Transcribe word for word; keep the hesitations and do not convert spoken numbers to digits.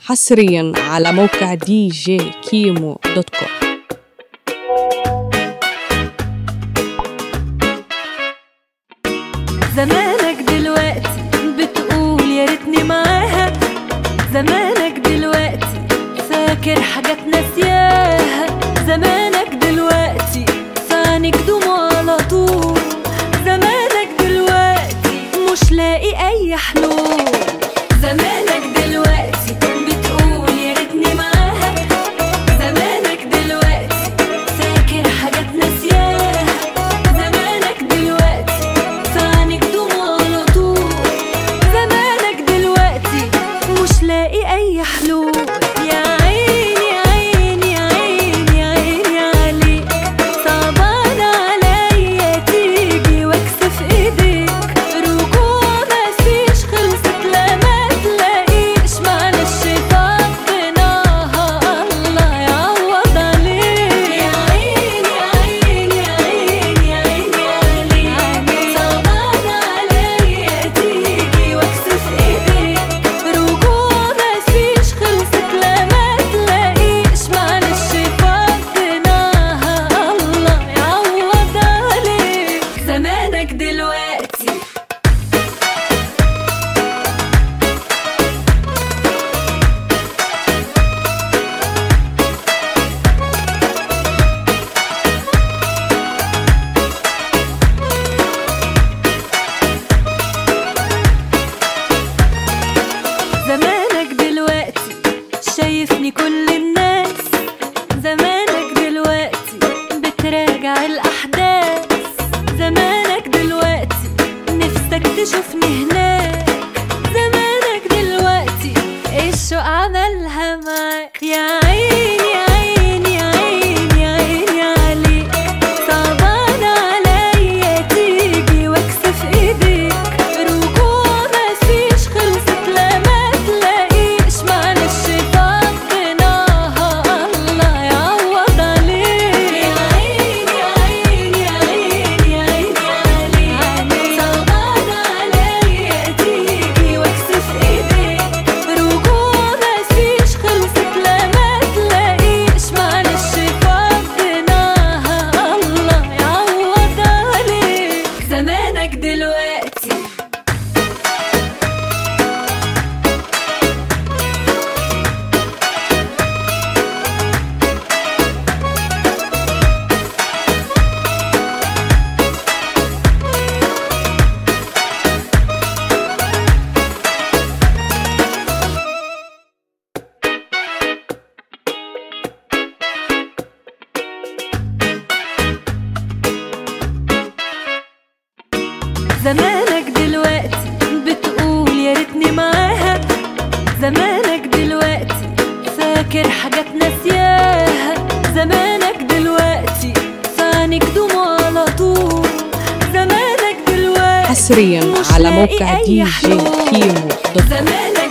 حصريا على موقع دي جي كيمو دوت كوم. زمانك دلوقتي بتقول يا ريتني معاها، زمانك دلوقتي فاكر حاجات ناسياها، زمانك دلوقتي فانك دموع على طول، زمانك دلوقتي مش لاقي اي حلول، زمانك دلوقتي بتقول يا ريتني معاها، زمانك دلوقتي فاكر حاجات ناسياها، زمانك دلوقتي فانك دموع على طول، زمانك دلوقتي مش لاقي اي حلول. يا عيني عيني عيني عيني عليك، صعبان عليا تيجي واكسف ايديك، رجوع مفيش خلصت لا ما تلاقيش، معلش فضيناها الله يعوض عليك. يا عيني عيني عيني عيني عليك، صعبان عليا تيجي واكسف ايديك، رجوع مفيش خلصت لا ما تلاقيش، معلش فضيناها الله يعوض عليك. زمانك دلوقتي زمانك دلوقتي شايفني كل الناس، زمانك دلوقتي بتراجع الأحداث، زمانك دلوقتي نفسك تشوفني هناك، زمانك دلوقتي الشوق عملها معاك. يا عيني عيني عيني عيني عليك، صعبان عليا تيجي واكسف ايديك، رجوع مفيش خلصت لا ما تلاقيش، معلش فضيناها الله يعوض عليك. يا عيني عيني عيني عيني عليك، صعبان عليا تيجي واكسف ايديك، رجوع مفيش خلصت لا ما تلاقيش، معلش فضيناها الله يعوض عليك. زمانك دلوقتي زمانك دلوقتي بتقول يا ريتني معاها، زمانك دلوقتي فاكر حاجات ناسياها، زمانك دلوقتي فانك دموع على طول، زمانك دلوقتي حصريا على موقع دي جي كيمو دوت كوم. زمانك